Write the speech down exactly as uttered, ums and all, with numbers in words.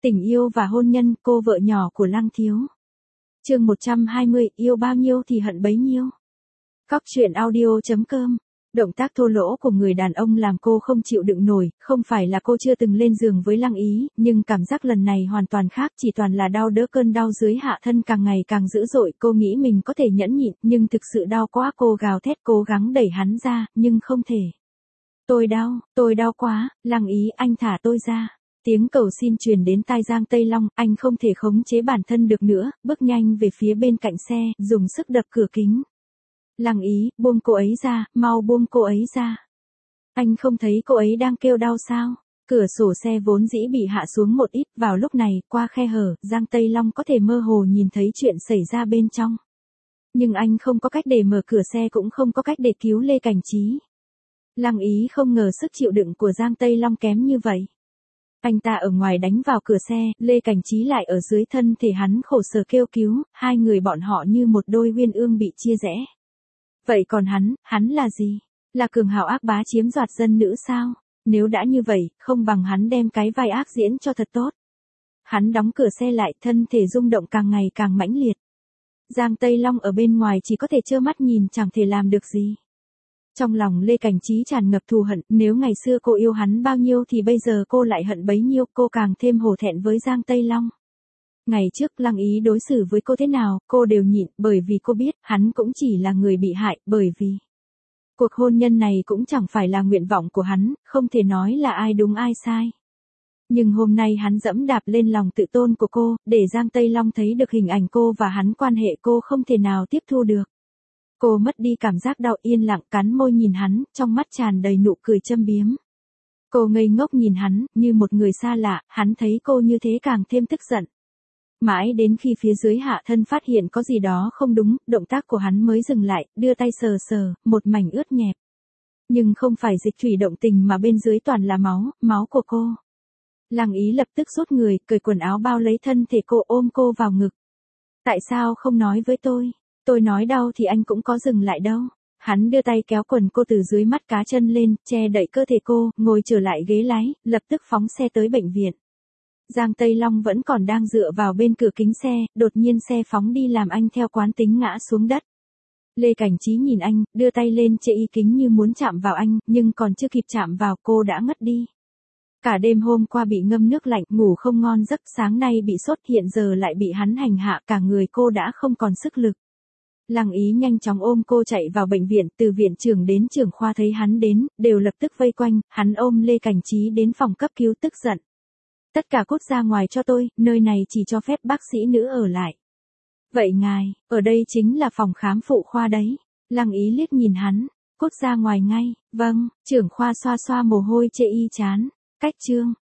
Tình yêu và hôn nhân, cô vợ nhỏ của Lăng Thiếu. Chương một trăm hai mươi, yêu bao nhiêu thì hận bấy nhiêu. Cóc truyện audio chấm com. Động tác thô lỗ của người đàn ông làm cô không chịu đựng nổi, không phải là cô chưa từng lên giường với Lăng Ý, nhưng cảm giác lần này hoàn toàn khác, chỉ toàn là đau đớn, cơn đau dưới hạ thân càng ngày càng dữ dội, cô nghĩ mình có thể nhẫn nhịn, nhưng thực sự đau quá, cô gào thét cố gắng đẩy hắn ra, nhưng không thể. Tôi đau, tôi đau quá, Lăng Ý, anh thả tôi ra. Tiếng cầu xin truyền đến tai Giang Tây Long, anh không thể khống chế bản thân được nữa, bước nhanh về phía bên cạnh xe, dùng sức đập cửa kính. Lăng Ý, buông cô ấy ra, mau buông cô ấy ra. Anh không thấy cô ấy đang kêu đau sao? Cửa sổ xe vốn dĩ bị hạ xuống một ít, vào lúc này, qua khe hở, Giang Tây Long có thể mơ hồ nhìn thấy chuyện xảy ra bên trong. Nhưng anh không có cách để mở cửa xe, cũng không có cách để cứu Lê Cảnh Trí. Lăng Ý không ngờ sức chịu đựng của Giang Tây Long kém như vậy. Anh ta ở ngoài đánh vào cửa xe, Lê Cảnh Trí lại ở dưới thân thể hắn khổ sở kêu cứu, hai người bọn họ như một đôi uyên ương bị chia rẽ. Vậy còn hắn, hắn là gì? Là cường hào ác bá chiếm đoạt dân nữ sao? Nếu đã như vậy, không bằng hắn đem cái vai ác diễn cho thật tốt. Hắn đóng cửa xe lại, thân thể rung động càng ngày càng mãnh liệt. Giang Tây Long ở bên ngoài chỉ có thể trơ mắt nhìn, chẳng thể làm được gì. Trong lòng Lê Cảnh Trí tràn ngập thù hận, nếu ngày xưa cô yêu hắn bao nhiêu thì bây giờ cô lại hận bấy nhiêu, cô càng thêm hổ thẹn với Giang Tây Long. Ngày trước Lăng Ý đối xử với cô thế nào, cô đều nhịn, bởi vì cô biết, hắn cũng chỉ là người bị hại, bởi vì cuộc hôn nhân này cũng chẳng phải là nguyện vọng của hắn, không thể nói là ai đúng ai sai. Nhưng hôm nay hắn dẫm đạp lên lòng tự tôn của cô, để Giang Tây Long thấy được hình ảnh cô và hắn quan hệ, cô không thể nào tiếp thu được. Cô mất đi cảm giác đau, yên lặng cắn môi nhìn hắn, trong mắt tràn đầy nụ cười châm biếm. Cô ngây ngốc nhìn hắn, như một người xa lạ, hắn thấy cô như thế càng thêm tức giận. Mãi đến khi phía dưới hạ thân phát hiện có gì đó không đúng, động tác của hắn mới dừng lại, đưa tay sờ sờ, một mảnh ướt nhẹp. Nhưng không phải dịch thủy động tình mà bên dưới toàn là máu, máu của cô. Lăng Ý lập tức rút người, cởi quần áo bao lấy thân thể cô, ôm cô vào ngực. Tại sao không nói với tôi? Tôi nói đau thì anh cũng có dừng lại đâu. Hắn đưa tay kéo quần cô từ dưới mắt cá chân lên, che đậy cơ thể cô, ngồi trở lại ghế lái, lập tức phóng xe tới bệnh viện. Giang Tây Long vẫn còn đang dựa vào bên cửa kính xe, đột nhiên xe phóng đi làm anh theo quán tính ngã xuống đất. Lê Cảnh Trí nhìn anh, đưa tay lên che y kính như muốn chạm vào anh, nhưng còn chưa kịp chạm vào cô đã ngất đi. Cả đêm hôm qua bị ngâm nước lạnh, ngủ không ngon giấc, sáng nay bị sốt, hiện giờ lại bị hắn hành hạ, cả người cô đã không còn sức lực. Lăng Ý nhanh chóng ôm cô chạy vào bệnh viện, từ viện trưởng đến trưởng khoa thấy hắn đến, đều lập tức vây quanh, hắn ôm Lê Cảnh Trí đến phòng cấp cứu tức giận. Tất cả cút ra ngoài cho tôi, nơi này chỉ cho phép bác sĩ nữ ở lại. Vậy ngài, ở đây chính là phòng khám phụ khoa đấy. Lăng Ý liếc nhìn hắn, cút ra ngoài ngay, vâng, trưởng khoa xoa xoa mồ hôi chê y chán, cách chương.